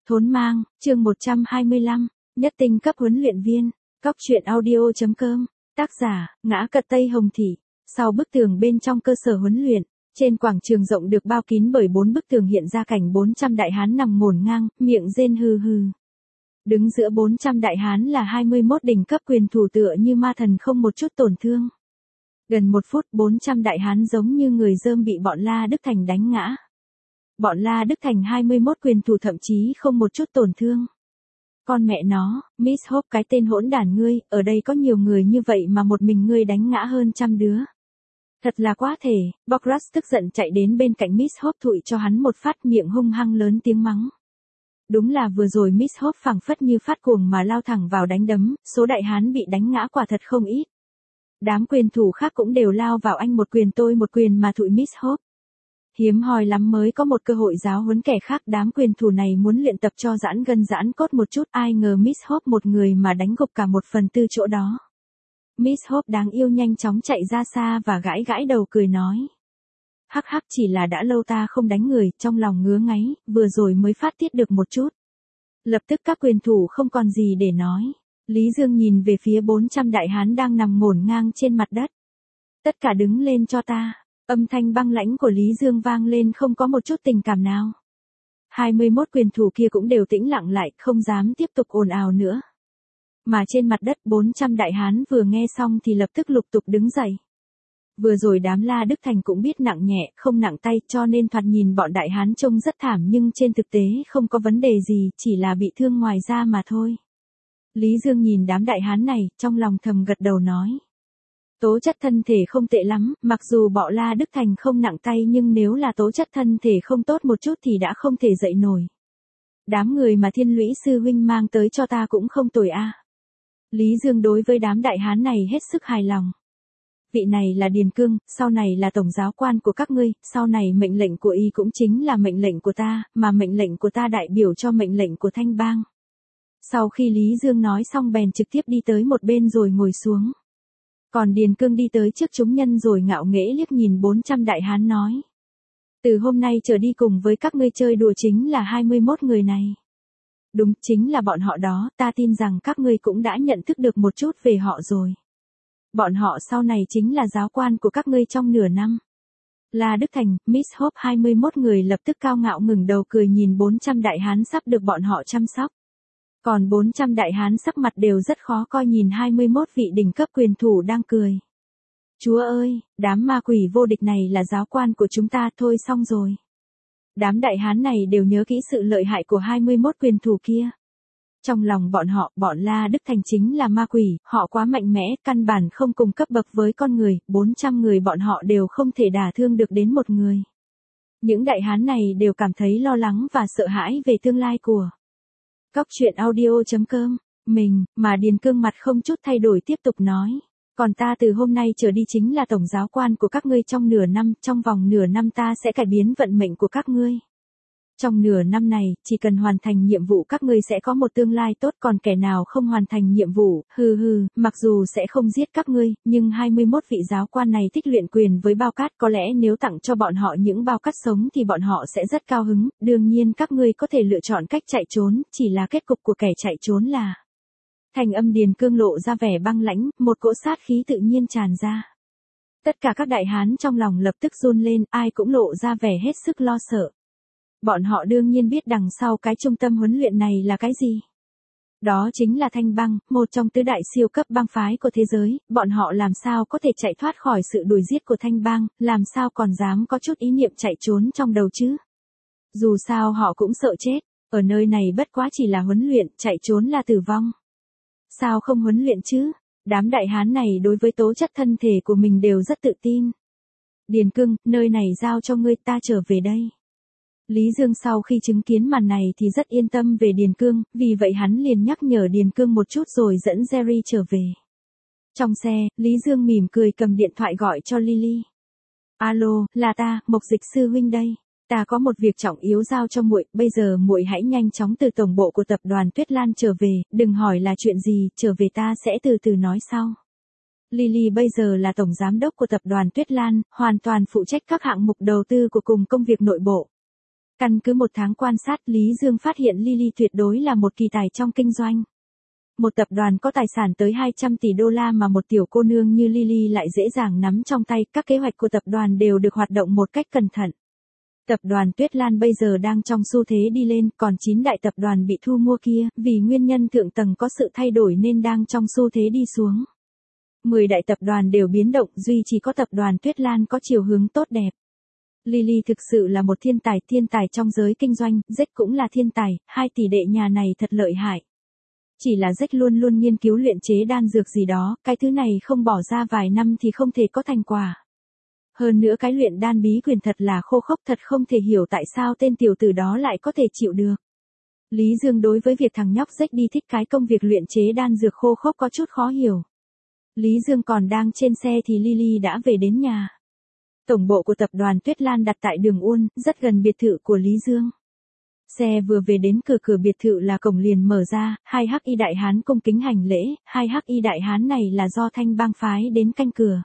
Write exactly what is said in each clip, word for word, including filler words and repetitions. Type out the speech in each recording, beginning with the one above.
Thốn mang, chương một trăm hai mươi lăm, nhất tinh cấp huấn luyện viên, cóc truyện audio.com, tác giả, Ngã Cật Tây Hồng Thị. Sau bức tường bên trong cơ sở huấn luyện, trên quảng trường rộng được bao kín bởi bốn bức tường hiện ra cảnh bốn trăm đại hán nằm ngổn ngang, miệng rên hừ hừ. Đứng giữa bốn trăm đại hán là hai mươi mốt đỉnh cấp quyền thủ tựa như ma thần không một chút tổn thương. Gần một phút bốn trăm đại hán giống như người dơm bị bọn La Đức Thành đánh ngã. Bọn La Đức Thành hai mươi mốt quyền thủ thậm chí không một chút tổn thương. Con mẹ nó, Miss Hope cái tên hỗn đản ngươi, ở đây có nhiều người như vậy mà một mình ngươi đánh ngã hơn trăm đứa. Thật là quá thể, Bogras tức giận chạy đến bên cạnh Miss Hope thụi cho hắn một phát, miệng hung hăng lớn tiếng mắng. Đúng là vừa rồi Miss Hope phảng phất như phát cuồng mà lao thẳng vào đánh đấm, số đại hán bị đánh ngã quả thật không ít. Đám quyền thủ khác cũng đều lao vào anh một quyền tôi một quyền mà thụi Miss Hope. Hiếm hoi lắm mới có một cơ hội giáo huấn kẻ khác, đám quyền thủ này muốn luyện tập cho giãn gân giãn cốt một chút, ai ngờ Miss Hope một người mà đánh gục cả một phần tư chỗ đó. Miss Hope đáng yêu nhanh chóng chạy ra xa và gãi gãi đầu cười nói. Hắc hắc, chỉ là đã lâu ta không đánh người, trong lòng ngứa ngáy, vừa rồi mới phát tiết được một chút. Lập tức các quyền thủ không còn gì để nói. Lý Dương nhìn về phía bốn trăm đại hán đang nằm ngổn ngang trên mặt đất. Tất cả đứng lên cho ta. Âm thanh băng lãnh của Lý Dương vang lên không có một chút tình cảm nào. hai mươi mốt quyền thủ kia cũng đều tĩnh lặng lại, không dám tiếp tục ồn ào nữa. Mà trên mặt đất bốn trăm đại hán vừa nghe xong thì lập tức lục tục đứng dậy. Vừa rồi đám La Đức Thành cũng biết nặng nhẹ, không nặng tay, cho nên thoạt nhìn bọn đại hán trông rất thảm, nhưng trên thực tế không có vấn đề gì, chỉ là bị thương ngoài da mà thôi. Lý Dương nhìn đám đại hán này, trong lòng thầm gật đầu nói. Tố chất thân thể không tệ lắm, mặc dù bọn La Đức Thành không nặng tay nhưng nếu là tố chất thân thể không tốt một chút thì đã không thể dậy nổi. Đám người mà Thiên Lũy sư huynh mang tới cho ta cũng không tồi a. Lý Dương đối với đám đại hán này hết sức hài lòng. Vị này là Điền Cương, sau này là tổng giáo quan của các ngươi, sau này mệnh lệnh của y cũng chính là mệnh lệnh của ta, mà mệnh lệnh của ta đại biểu cho mệnh lệnh của Thanh Bang. Sau khi Lý Dương nói xong bèn trực tiếp đi tới một bên rồi ngồi xuống. Còn Điền Cương đi tới trước chúng nhân rồi ngạo nghễ liếc nhìn bốn trăm đại hán nói. Từ hôm nay trở đi cùng với các ngươi chơi đùa chính là hai mươi mốt người này. Đúng, chính là bọn họ đó, ta tin rằng các ngươi cũng đã nhận thức được một chút về họ rồi. Bọn họ sau này chính là giáo quan của các ngươi trong nửa năm. La Đức Thành, Miss Hope hai mươi mốt người lập tức cao ngạo ngừng đầu cười nhìn bốn trăm đại hán sắp được bọn họ chăm sóc. Còn bốn trăm đại hán sắc mặt đều rất khó coi nhìn hai mươi mốt vị đỉnh cấp quyền thủ đang cười. Chúa ơi, đám ma quỷ vô địch này là giáo quan của chúng ta, thôi xong rồi. Đám đại hán này đều nhớ kỹ sự lợi hại của hai mươi mốt quyền thủ kia. Trong lòng bọn họ, bọn La Đức Thành chính là ma quỷ, họ quá mạnh mẽ, căn bản không cùng cấp bậc với con người, bốn trăm người bọn họ đều không thể đả thương được đến một người. Những đại hán này đều cảm thấy lo lắng và sợ hãi về tương lai của cóc truyện audio.com, mình, mà Điền Cương mặt không chút thay đổi tiếp tục nói. Còn ta từ hôm nay trở đi chính là tổng giáo quan của các ngươi trong nửa năm, trong vòng nửa năm ta sẽ cải biến vận mệnh của các ngươi. Trong nửa năm này, chỉ cần hoàn thành nhiệm vụ các ngươi sẽ có một tương lai tốt, còn kẻ nào không hoàn thành nhiệm vụ, hừ hừ, mặc dù sẽ không giết các ngươi, nhưng hai mươi mốt vị giáo quan này thích luyện quyền với bao cát, có lẽ nếu tặng cho bọn họ những bao cát sống thì bọn họ sẽ rất cao hứng, đương nhiên các ngươi có thể lựa chọn cách chạy trốn, chỉ là kết cục của kẻ chạy trốn là... Thành âm Điền Cương lộ ra vẻ băng lãnh, một cỗ sát khí tự nhiên tràn ra. Tất cả các đại hán trong lòng lập tức run lên, ai cũng lộ ra vẻ hết sức lo sợ. Bọn họ đương nhiên biết đằng sau cái trung tâm huấn luyện này là cái gì. Đó chính là Thanh Bang, một trong tứ đại siêu cấp bang phái của thế giới, bọn họ làm sao có thể chạy thoát khỏi sự đuổi giết của Thanh Bang, làm sao còn dám có chút ý niệm chạy trốn trong đầu chứ. Dù sao họ cũng sợ chết, ở nơi này bất quá chỉ là huấn luyện, chạy trốn là tử vong. Sao không huấn luyện chứ? Đám đại hán này đối với tố chất thân thể của mình đều rất tự tin. Điền Cương, nơi này giao cho ngươi, ta trở về đây. Lý Dương sau khi chứng kiến màn này thì rất yên tâm về Điền Cương, vì vậy hắn liền nhắc nhở Điền Cương một chút rồi dẫn Jerry trở về. Trong xe, Lý Dương mỉm cười cầm điện thoại gọi cho Lily. Alo, là ta, Mộc Dịch sư huynh đây. Ta có một việc trọng yếu giao cho muội, bây giờ muội hãy nhanh chóng từ tổng bộ của tập đoàn Tuyết Lan trở về, đừng hỏi là chuyện gì, trở về ta sẽ từ từ nói sau. Lily bây giờ là tổng giám đốc của tập đoàn Tuyết Lan, hoàn toàn phụ trách các hạng mục đầu tư của cùng công việc nội bộ. Căn cứ một tháng quan sát, Lý Dương phát hiện Lily tuyệt đối là một kỳ tài trong kinh doanh. Một tập đoàn có tài sản tới hai trăm tỷ đô la mà một tiểu cô nương như Lily lại dễ dàng nắm trong tay, các kế hoạch của tập đoàn đều được hoạt động một cách cẩn thận. Tập đoàn Tuyết Lan bây giờ đang trong xu thế đi lên, còn chín đại tập đoàn bị thu mua kia, vì nguyên nhân thượng tầng có sự thay đổi nên đang trong xu thế đi xuống. mười đại tập đoàn đều biến động, duy chỉ có tập đoàn Tuyết Lan có chiều hướng tốt đẹp. Lily thực sự là một thiên tài, thiên tài trong giới kinh doanh, Jack cũng là thiên tài, hai tỷ đệ nhà này thật lợi hại. Chỉ là Jack luôn luôn nghiên cứu luyện chế đan dược gì đó, cái thứ này không bỏ ra vài năm thì không thể có thành quả. Hơn nữa cái luyện đan bí quyền thật là khô khốc, thật không thể hiểu tại sao tên tiểu tử đó lại có thể chịu được. Lý Dương đối với việc thằng nhóc Jack đi thích cái công việc luyện chế đan dược khô khốc có chút khó hiểu. Lý Dương còn đang trên xe thì Lily đã về đến nhà. Tổng bộ của tập đoàn Tuyết Lan đặt tại đường Uôn, rất gần biệt thự của Lý Dương. Xe vừa về đến cửa cửa biệt thự là cổng liền mở ra, hai hắc y đại hán cung kính hành lễ, hai hắc y đại hán này là do Thanh bang phái đến canh cửa.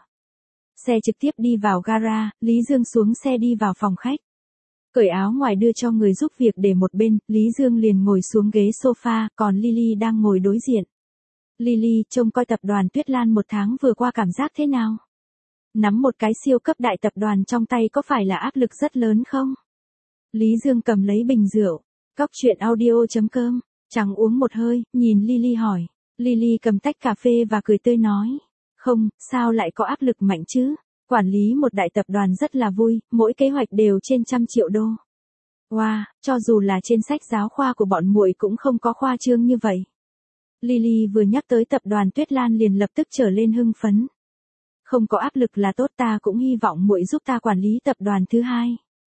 Xe trực tiếp đi vào gara, Lý Dương xuống xe đi vào phòng khách. Cởi áo ngoài đưa cho người giúp việc để một bên, Lý Dương liền ngồi xuống ghế sofa, còn Lily đang ngồi đối diện. Lily, trông coi tập đoàn Tuyết Lan một tháng vừa qua cảm giác thế nào? Nắm một cái siêu cấp đại tập đoàn trong tay có phải là áp lực rất lớn không? Lý Dương cầm lấy bình rượu. Cóc truyện audio chấm com. Chẳng uống một hơi, nhìn Lily hỏi. Lily cầm tách cà phê và cười tươi nói. Không, sao lại có áp lực mạnh chứ? Quản lý một đại tập đoàn rất là vui, mỗi kế hoạch đều trên trăm triệu đô. Wow, cho dù là trên sách giáo khoa của bọn muội cũng không có khoa trương như vậy. Lily vừa nhắc tới tập đoàn Tuyết Lan liền lập tức trở lên hưng phấn. Không có áp lực là tốt, ta cũng hy vọng muội giúp ta quản lý tập đoàn thứ hai.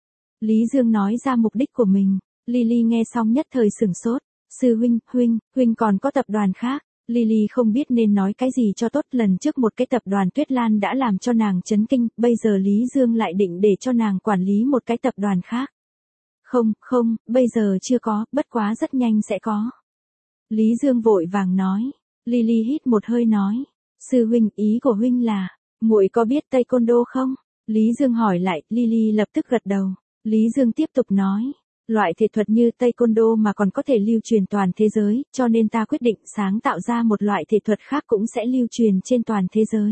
Lý Dương nói ra mục đích của mình. Lily nghe xong nhất thời sửng sốt. Sư huynh, huynh, huynh còn có tập đoàn khác. Lily không biết nên nói cái gì cho tốt, lần trước một cái tập đoàn Tuyết Lan đã làm cho nàng chấn kinh, bây giờ Lý Dương lại định để cho nàng quản lý một cái tập đoàn khác. Không, không, bây giờ chưa có, bất quá rất nhanh sẽ có. Lý Dương vội vàng nói. Lily hít một hơi nói. Sư huynh, ý của huynh là, muội có biết taekwondo không? Lý Dương hỏi lại, Lily lập tức gật đầu. Lý Dương tiếp tục nói. Loại thể thuật như taekwondo mà còn có thể lưu truyền toàn thế giới, cho nên ta quyết định sáng tạo ra một loại thể thuật khác cũng sẽ lưu truyền trên toàn thế giới.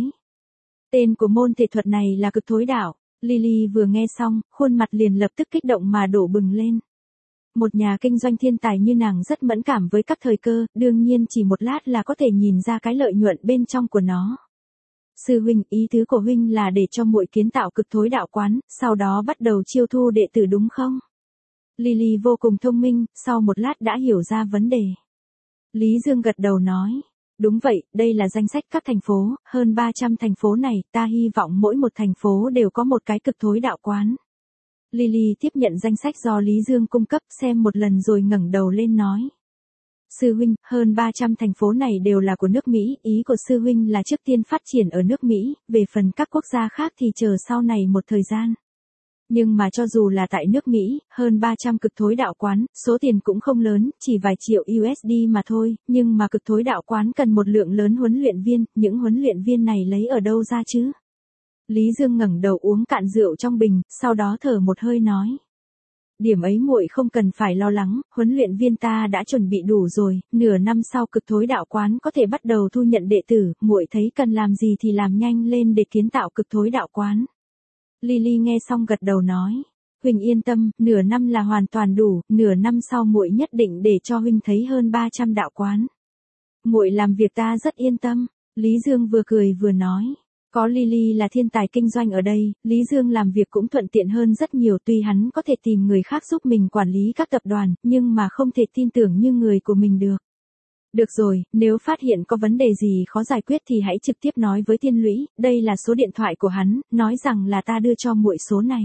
Tên của môn thể thuật này là cực thối đạo. Lily vừa nghe xong, khuôn mặt liền lập tức kích động mà đổ bừng lên. Một nhà kinh doanh thiên tài như nàng rất mẫn cảm với các thời cơ, đương nhiên chỉ một lát là có thể nhìn ra cái lợi nhuận bên trong của nó. Sư huynh, ý tứ của huynh là để cho muội kiến tạo cực thối đạo quán, sau đó bắt đầu chiêu thu đệ tử đúng không? Lily vô cùng thông minh, sau một lát đã hiểu ra vấn đề. Lý Dương gật đầu nói. Đúng vậy, đây là danh sách các thành phố, hơn ba trăm thành phố này, ta hy vọng mỗi một thành phố đều có một cái cực thối đạo quán. Lily tiếp nhận danh sách do Lý Dương cung cấp, xem một lần rồi ngẩng đầu lên nói. Sư huynh, hơn ba trăm thành phố này đều là của nước Mỹ, ý của sư huynh là trước tiên phát triển ở nước Mỹ, về phần các quốc gia khác thì chờ sau này một thời gian. Nhưng mà cho dù là tại nước Mỹ, hơn ba trăm cực thối đạo quán, số tiền cũng không lớn, chỉ vài triệu u ét đê mà thôi, nhưng mà cực thối đạo quán cần một lượng lớn huấn luyện viên, những huấn luyện viên này lấy ở đâu ra chứ? Lý Dương ngẩng đầu uống cạn rượu trong bình, sau đó thở một hơi nói. Điểm ấy muội không cần phải lo lắng, huấn luyện viên ta đã chuẩn bị đủ rồi, nửa năm sau cực thối đạo quán có thể bắt đầu thu nhận đệ tử, muội thấy cần làm gì thì làm nhanh lên để kiến tạo cực thối đạo quán. Lily nghe xong gật đầu nói, huynh yên tâm, nửa năm là hoàn toàn đủ, nửa năm sau muội nhất định để cho huynh thấy hơn ba trăm đạo quán. Muội làm việc ta rất yên tâm. Lý Dương vừa cười vừa nói. Có Lily là thiên tài kinh doanh ở đây, Lý Dương làm việc cũng thuận tiện hơn rất nhiều, tuy hắn có thể tìm người khác giúp mình quản lý các tập đoàn, nhưng mà không thể tin tưởng như người của mình được. Được rồi, nếu phát hiện có vấn đề gì khó giải quyết thì hãy trực tiếp nói với Thiên Lũy, đây là số điện thoại của hắn, nói rằng là ta đưa cho muội số này.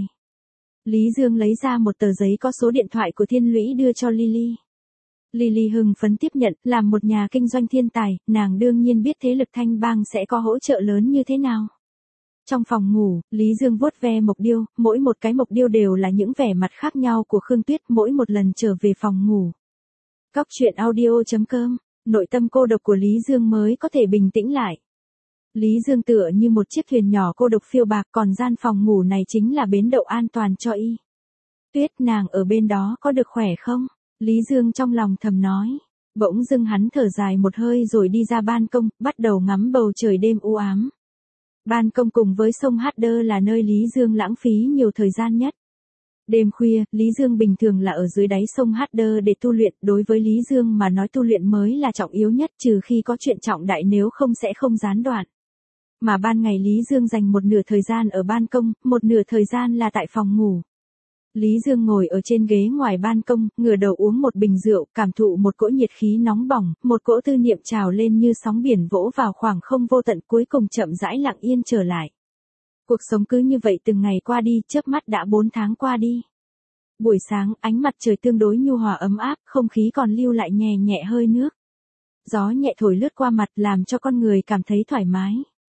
Lý Dương lấy ra một tờ giấy có số điện thoại của Thiên Lũy đưa cho Lily. Lily hưng phấn tiếp nhận, làm một nhà kinh doanh thiên tài, nàng đương nhiên biết thế lực Thanh bang sẽ có hỗ trợ lớn như thế nào. Trong phòng ngủ, Lý Dương vuốt ve mộc điêu, mỗi một cái mộc điêu đều là những vẻ mặt khác nhau của Khương Tuyết mỗi một lần trở về phòng ngủ. Cóc truyện audio chấm com, nội tâm cô độc của Lý Dương mới có thể bình tĩnh lại. Lý Dương tựa như một chiếc thuyền nhỏ cô độc phiêu bạc, còn gian phòng ngủ này chính là bến đậu an toàn cho y. Tuyết nàng ở bên đó có được khỏe không? Lý Dương trong lòng thầm nói. Bỗng dưng hắn thở dài một hơi rồi đi ra ban công, bắt đầu ngắm bầu trời đêm u ám. Ban công cùng với sông Hát Đơ là nơi Lý Dương lãng phí nhiều thời gian nhất. Đêm khuya, Lý Dương bình thường là ở dưới đáy sông Hát Đơ để tu luyện, đối với Lý Dương mà nói tu luyện mới là trọng yếu nhất, trừ khi có chuyện trọng đại, nếu không sẽ không gián đoạn. Mà ban ngày Lý Dương dành một nửa thời gian ở ban công, một nửa thời gian là tại phòng ngủ. Lý Dương ngồi ở trên ghế ngoài ban công, ngửa đầu uống một bình rượu, cảm thụ một cỗ nhiệt khí nóng bỏng, một cỗ tư niệm trào lên như sóng biển vỗ vào khoảng không vô tận, cuối cùng chậm rãi lặng yên trở lại. Cuộc sống cứ như vậy từng ngày qua đi, chớp mắt đã bốn tháng qua đi. Buổi sáng, ánh mặt trời tương đối nhu hòa ấm áp, không khí còn lưu lại nhẹ nhẹ hơi nước. Gió nhẹ thổi lướt qua mặt làm cho con người cảm thấy thoải mái.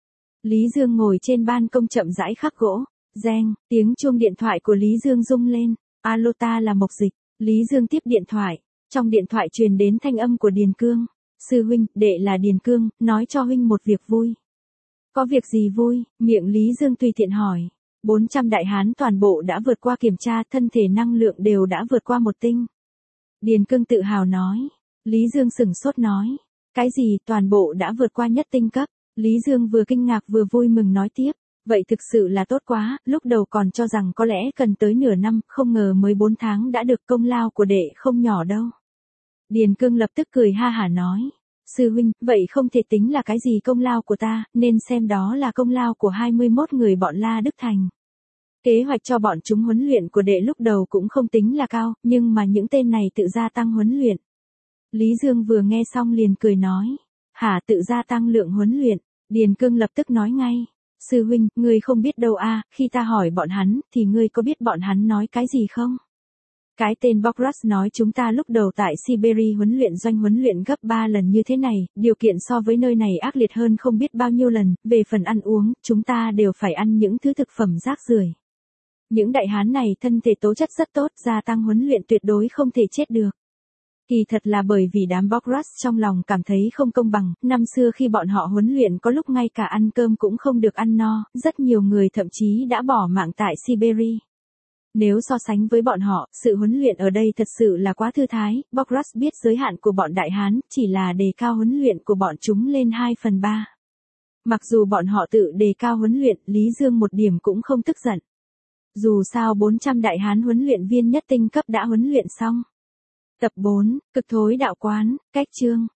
Lý Dương ngồi trên ban công chậm rãi khắc gỗ. Reng, tiếng chuông điện thoại của Lý Dương rung lên. Alo, ta là Mộc Dịch. Lý Dương tiếp điện thoại. Trong điện thoại truyền đến thanh âm của Điền Cương. Sư huynh, đệ là Điền Cương, nói cho huynh một việc vui. Có việc gì vui? Miệng Lý Dương tùy tiện hỏi. bốn trăm đại hán toàn bộ đã vượt qua kiểm tra, thân thể năng lượng đều đã vượt qua một tinh. Điền Cương tự hào nói. Lý Dương sửng sốt nói. Cái gì toàn bộ đã vượt qua nhất tinh cấp? Lý Dương vừa kinh ngạc vừa vui mừng nói tiếp. Vậy thực sự là tốt quá, lúc đầu còn cho rằng có lẽ cần tới nửa năm, không ngờ mới bốn tháng đã được, công lao của đệ không nhỏ đâu. Điền Cương lập tức cười ha hả nói. Sư huynh, vậy không thể tính là cái gì công lao của ta, nên xem đó là công lao của hai mươi mốt người bọn La Đức Thành. Kế hoạch cho bọn chúng huấn luyện của đệ lúc đầu cũng không tính là cao, nhưng mà những tên này tự gia tăng huấn luyện. Lý Dương vừa nghe xong liền cười nói. Hả, tự gia tăng lượng huấn luyện? Điền Cương lập tức nói ngay. Sư huynh, ngươi không biết đâu a, khi ta hỏi bọn hắn, thì ngươi có biết bọn hắn nói cái gì không? Cái tên Bogras nói chúng ta lúc đầu tại Siberia huấn luyện doanh huấn luyện gấp ba lần như thế này, điều kiện so với nơi này ác liệt hơn không biết bao nhiêu lần, về phần ăn uống, chúng ta đều phải ăn những thứ thực phẩm rác rưởi. Những đại hán này thân thể tố chất rất tốt, gia tăng huấn luyện tuyệt đối không thể chết được. Kỳ thật là bởi vì đám Bogras trong lòng cảm thấy không công bằng, năm xưa khi bọn họ huấn luyện có lúc ngay cả ăn cơm cũng không được ăn no, rất nhiều người thậm chí đã bỏ mạng tại Siberia. Nếu so sánh với bọn họ, sự huấn luyện ở đây thật sự là quá thư thái, Bogras biết giới hạn của bọn đại hán, chỉ là đề cao huấn luyện của bọn chúng lên hai phần ba. Mặc dù bọn họ tự đề cao huấn luyện, Lý Dương một điểm cũng không tức giận. Dù sao bốn trăm đại hán huấn luyện viên nhất tinh cấp đã huấn luyện xong. Tập bốn, Cực Thối Đạo Quán, cách chương.